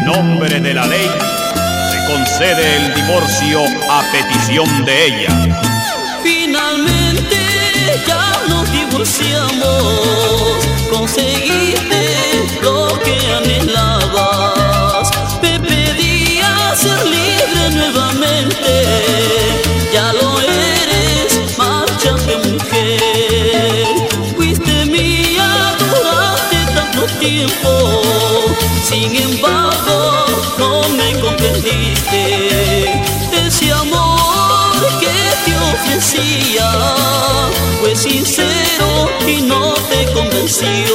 nombre de la ley, se concede el divorcio a petición de ella. Finalmente ya nos divorciamos, conseguiste lo que anhelabas. Me pedías ser libre nuevamente, ya lo eres, márchate mujer. Fuiste mía durante tanto tiempo, sin embargo no me comprendiste. Ese amor que te ofrecía fue sincero y no te convenció.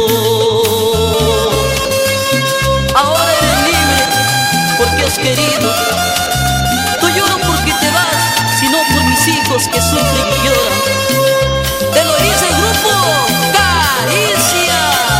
Ahora eres libre porque has querido. No lloro porque te vas, sino por mis hijos que sufren y lloran. Te lo dice el grupo Caricia.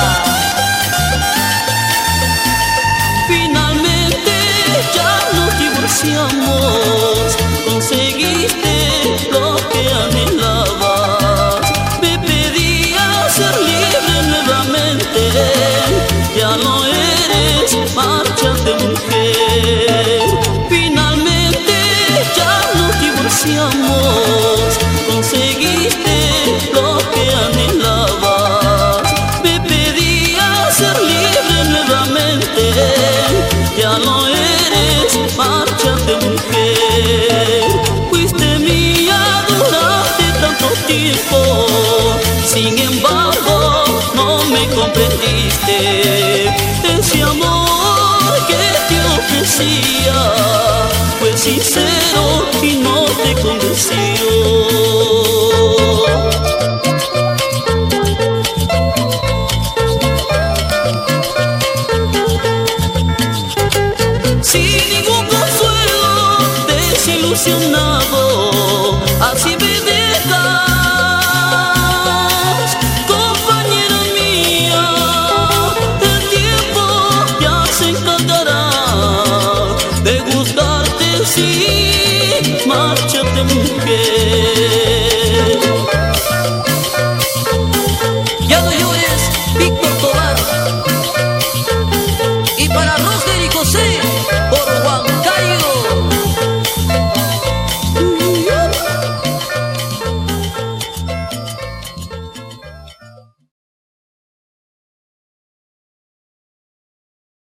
Finalmente ya nos divorciamos, conseguiste lo que anhelabas. Me pedías ser libre nuevamente, ya no eres, márchate mujer. Finalmente ya nos divorciamos, conseguiste lo que anhelabas. Me pedías ser libre nuevamente, ya no eres, márchate mujer. Fuiste mía durante tanto tiempo, sin embargo no me comprendiste. Ese amor que te ofrecía fue sincero y no te convenció. Sin ningún consuelo, desilusionado, así me dejas, compañera mía. El tiempo ya se encargará de juzgarte, sí, márchate mujer.